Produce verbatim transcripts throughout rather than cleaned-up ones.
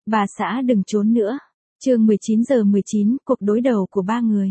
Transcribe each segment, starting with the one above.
Bà xã đừng trốn nữa. Chương mười chín giờ mười chín, cuộc đối đầu của ba người.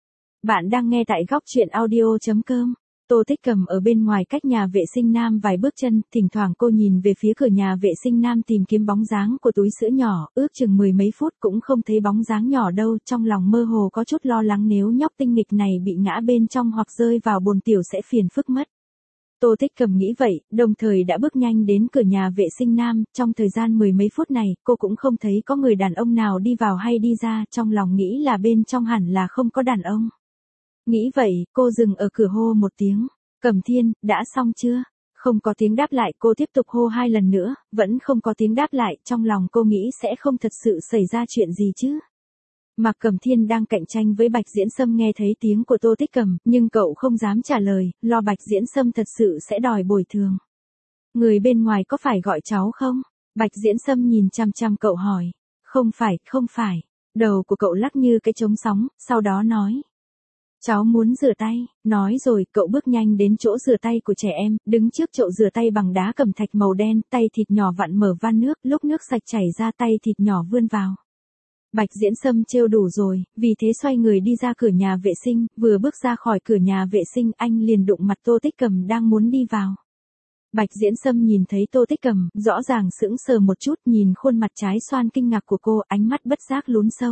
Bạn đang nghe tại góc truyện audio chấm com. Tô Tích Cầm ở bên ngoài cách nhà vệ sinh nam vài bước chân, thỉnh thoảng cô nhìn về phía cửa nhà vệ sinh nam tìm kiếm bóng dáng của túi sữa nhỏ, ước chừng mười mấy phút cũng không thấy bóng dáng nhỏ đâu, trong lòng mơ hồ có chút lo lắng nếu nhóc tinh nghịch này bị ngã bên trong hoặc rơi vào bồn tiểu sẽ phiền phức mất. Tô Tích Cầm nghĩ vậy, đồng thời đã bước nhanh đến cửa nhà vệ sinh nam, trong thời gian mười mấy phút này, cô cũng không thấy có người đàn ông nào đi vào hay đi ra, trong lòng nghĩ là bên trong hẳn là không có đàn ông. Nghĩ vậy, cô dừng ở cửa hô một tiếng, Cẩm Thiên, đã xong chưa? Không có tiếng đáp lại, cô tiếp tục hô hai lần nữa, vẫn không có tiếng đáp lại, trong lòng cô nghĩ sẽ không thật sự xảy ra chuyện gì chứ. Mạc Cẩm Thiên đang cạnh tranh với Bạch Diễn Sâm nghe thấy tiếng của Tô Tích Cầm, nhưng cậu không dám trả lời, lo Bạch Diễn Sâm thật sự sẽ đòi bồi thường. Người bên ngoài có phải gọi cháu không? Bạch Diễn Sâm nhìn chăm chăm cậu hỏi. Không phải, không phải. Đầu của cậu lắc như cái trống sóng, sau đó nói. Cháu muốn rửa tay, nói rồi cậu bước nhanh đến chỗ rửa tay của trẻ em, đứng trước chậu rửa tay bằng đá cẩm thạch màu đen, tay thịt nhỏ vặn mở van nước, lúc nước sạch chảy ra tay thịt nhỏ vươn vào. Bạch Diễn Sâm trêu đủ rồi, vì thế xoay người đi ra cửa nhà vệ sinh, vừa bước ra khỏi cửa nhà vệ sinh anh liền đụng mặt Tô Tích Cầm đang muốn đi vào. Bạch Diễn Sâm nhìn thấy Tô Tích Cầm, rõ ràng sững sờ một chút, nhìn khuôn mặt trái xoan kinh ngạc của cô, ánh mắt bất giác lún sâu.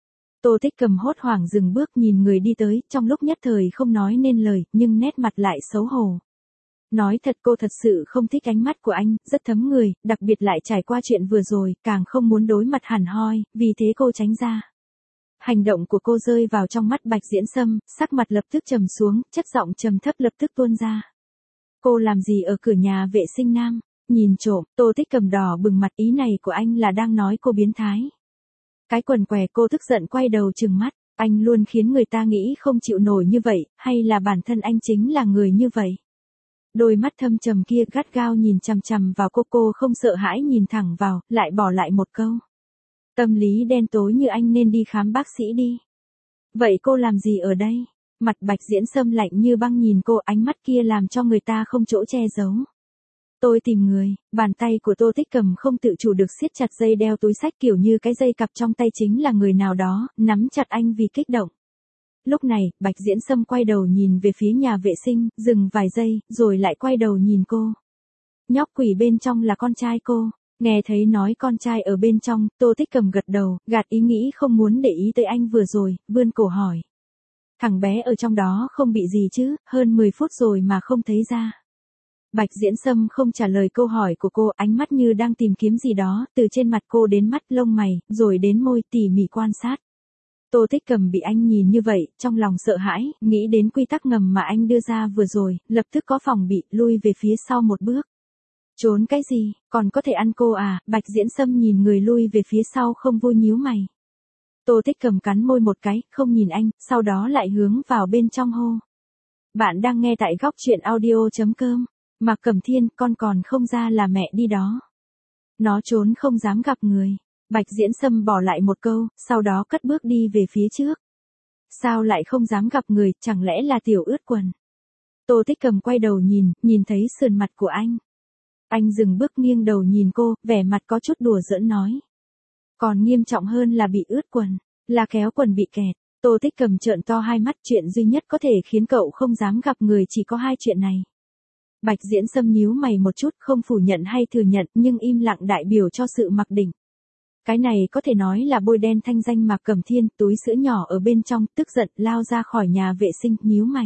Tô Tích Cầm hốt hoảng dừng bước nhìn người đi tới, trong lúc nhất thời không nói nên lời, nhưng nét mặt lại xấu hổ. Nói thật cô thật sự không thích ánh mắt của anh, rất thấm người, đặc biệt lại trải qua chuyện vừa rồi, càng không muốn đối mặt hẳn hoi, vì thế cô tránh ra. Hành động của cô rơi vào trong mắt Bạch Diễn Sâm, sắc mặt lập tức trầm xuống, chất giọng trầm thấp lập tức tuôn ra. Cô làm gì ở cửa nhà vệ sinh nam? Nhìn trộm, Tô Tích Cầm đỏ bừng mặt, ý này của anh là đang nói cô biến thái. Cái quần què, cô tức giận quay đầu trừng mắt, anh luôn khiến người ta nghĩ không chịu nổi như vậy, hay là bản thân anh chính là người như vậy? Đôi mắt thâm trầm kia gắt gao nhìn chằm chằm vào cô, cô không sợ hãi nhìn thẳng vào, lại bỏ lại một câu. Tâm lý đen tối như anh nên đi khám bác sĩ đi. Vậy cô làm gì ở đây? Mặt Bạch Diễn Sâm lạnh như băng nhìn cô, ánh mắt kia làm cho người ta không chỗ che giấu. Tôi tìm người, bàn tay của Tô Tích Cầm không tự chủ được siết chặt dây đeo túi xách kiểu như cái dây cặp trong tay chính là người nào đó, nắm chặt anh vì kích động. Lúc này, Bạch Diễn Sâm quay đầu nhìn về phía nhà vệ sinh, dừng vài giây, rồi lại quay đầu nhìn cô. Nhóc quỷ bên trong là con trai cô. Nghe thấy nói con trai ở bên trong, Tô Tích Cầm gật đầu, gạt ý nghĩ không muốn để ý tới anh vừa rồi, vươn cổ hỏi. Thằng bé ở trong đó không bị gì chứ, hơn mười phút rồi mà không thấy ra. Bạch Diễn Sâm không trả lời câu hỏi của cô, ánh mắt như đang tìm kiếm gì đó, từ trên mặt cô đến mắt lông mày, rồi đến môi, tỉ mỉ quan sát. Tô Tích Cầm bị anh nhìn như vậy, trong lòng sợ hãi, nghĩ đến quy tắc ngầm mà anh đưa ra vừa rồi, lập tức có phòng bị, lui về phía sau một bước. Trốn cái gì, còn có thể ăn cô à? Bạch Diễn Sâm nhìn người lui về phía sau không vui nhíu mày. Tô Tích Cầm cắn môi một cái, không nhìn anh, sau đó lại hướng vào bên trong hô. Bạn đang nghe tại góc truyện audio chấm com. Mạc Cẩm Thiên, con còn không ra là mẹ đi đó. Nó trốn không dám gặp người. Bạch Diễn Sâm bỏ lại một câu, sau đó cất bước đi về phía trước. Sao lại không dám gặp người, chẳng lẽ là tiểu ướt quần? Tô Tích Cầm quay đầu nhìn, nhìn thấy sườn mặt của anh. Anh dừng bước nghiêng đầu nhìn cô, vẻ mặt có chút đùa giỡn nói. Còn nghiêm trọng hơn là bị ướt quần, là kéo quần bị kẹt. Tô Tích Cầm trợn to hai mắt, chuyện duy nhất có thể khiến cậu không dám gặp người chỉ có hai chuyện này. Bạch Diễn Sâm nhíu mày một chút, không phủ nhận hay thừa nhận, nhưng im lặng đại biểu cho sự mặc định. Cái này có thể nói là bôi đen thanh danh Mạc Cẩm Thiên, túi sữa nhỏ ở bên trong, tức giận, lao ra khỏi nhà vệ sinh, nhíu mày.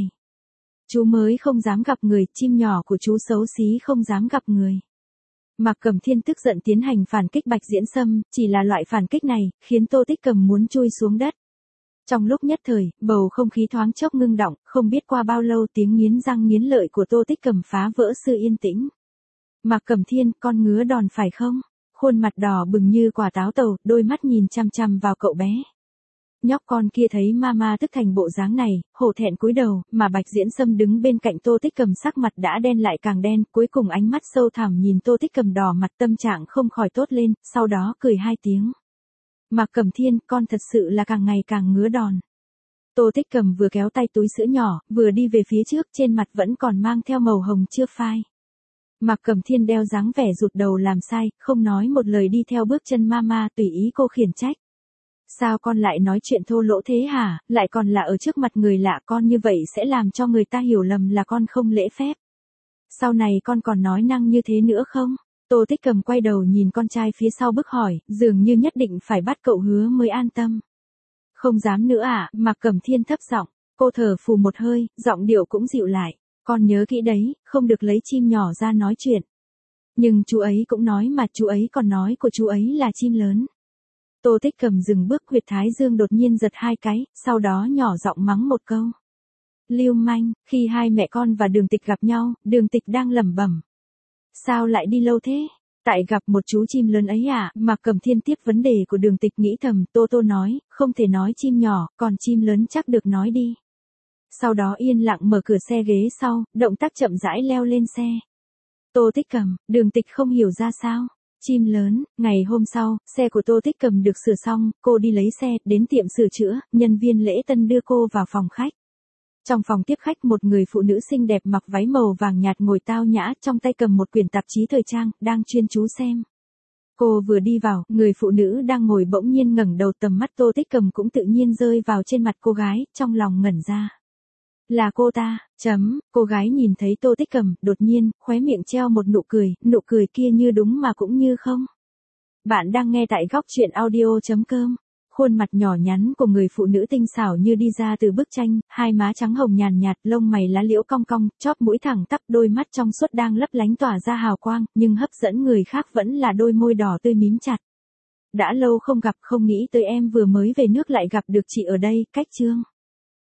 Chú mới không dám gặp người, chim nhỏ của chú xấu xí không dám gặp người. Mạc Cẩm Thiên tức giận tiến hành phản kích Bạch Diễn Sâm, chỉ là loại phản kích này, khiến Tô Tích Cầm muốn chui xuống đất. Trong lúc nhất thời, bầu không khí thoáng chốc ngưng đọng, không biết qua bao lâu tiếng nghiến răng nghiến lợi của Tô Tích Cầm phá vỡ sự yên tĩnh. Mạc Cẩm Thiên, con ngứa đòn phải không? Khuôn mặt đỏ bừng như quả táo tàu, đôi mắt nhìn chăm chăm vào cậu bé. Nhóc con kia thấy mama tức thành bộ dáng này, hổ thẹn cúi đầu, mà Bạch Diễn Sâm đứng bên cạnh Tô Tích Cầm sắc mặt đã đen lại càng đen, cuối cùng ánh mắt sâu thẳm nhìn Tô Tích Cầm đỏ mặt, tâm trạng không khỏi tốt lên, sau đó cười hai tiếng. Mạc Cẩm Thiên, con thật sự là càng ngày càng ngứa đòn. Tô Tích Cầm vừa kéo tay túi sữa nhỏ, vừa đi về phía trước, trên mặt vẫn còn mang theo màu hồng chưa phai. Mạc Cẩm Thiên đeo dáng vẻ rụt đầu làm sai, không nói một lời đi theo bước chân mama tùy ý cô khiển trách. Sao con lại nói chuyện thô lỗ thế hả, lại còn là ở trước mặt người lạ, con như vậy sẽ làm cho người ta hiểu lầm là con không lễ phép. Sau này con còn nói năng như thế nữa không? Tô Tích Cầm quay đầu nhìn con trai phía sau bức hỏi, dường như nhất định phải bắt cậu hứa mới an tâm. Không dám nữa à, Mạc Cẩm Thiên thấp giọng, cô thở phù một hơi, giọng điệu cũng dịu lại, con nhớ kỹ đấy, không được lấy chim nhỏ ra nói chuyện. Nhưng chú ấy cũng nói mà, chú ấy còn nói của chú ấy là chim lớn. Tô Tích Cầm dừng bước, huyệt thái dương đột nhiên giật hai cái, sau đó nhỏ giọng mắng một câu. Lưu manh, khi hai mẹ con và Đường Tịch gặp nhau, Đường Tịch đang lẩm bẩm. Sao lại đi lâu thế? Tại gặp một chú chim lớn ấy à? Mạc Cẩm Thiên tiếp vấn đề của Đường Tịch nghĩ thầm, Tô Tô nói, không thể nói chim nhỏ, còn chim lớn chắc được nói đi. Sau đó yên lặng mở cửa xe ghế sau, động tác chậm rãi leo lên xe. Tô Tích Cầm, Đường Tịch không hiểu ra sao. Chim lớn, ngày hôm sau, xe của Tô Tích Cầm được sửa xong, cô đi lấy xe, đến tiệm sửa chữa, nhân viên lễ tân đưa cô vào phòng khách. Trong phòng tiếp khách một người phụ nữ xinh đẹp mặc váy màu vàng nhạt ngồi tao nhã, trong tay cầm một quyển tạp chí thời trang, đang chuyên chú xem. Cô vừa đi vào, người phụ nữ đang ngồi bỗng nhiên ngẩng đầu, tầm mắt Tô Tích Cầm cũng tự nhiên rơi vào trên mặt cô gái, trong lòng ngẩn ra. Là cô ta, chấm, cô gái nhìn thấy Tô Tích Cầm, đột nhiên, khóe miệng treo một nụ cười, nụ cười kia như đúng mà cũng như không. Bạn đang nghe tại góc truyện audio chấm com. Khuôn mặt nhỏ nhắn của người phụ nữ tinh xảo như đi ra từ bức tranh, hai má trắng hồng nhàn nhạt, lông mày lá liễu cong cong, chóp mũi thẳng tắp, đôi mắt trong suốt đang lấp lánh tỏa ra hào quang, nhưng hấp dẫn người khác vẫn là đôi môi đỏ tươi mím chặt. Đã lâu không gặp, không nghĩ tới em vừa mới về nước lại gặp được chị ở đây, cách chương.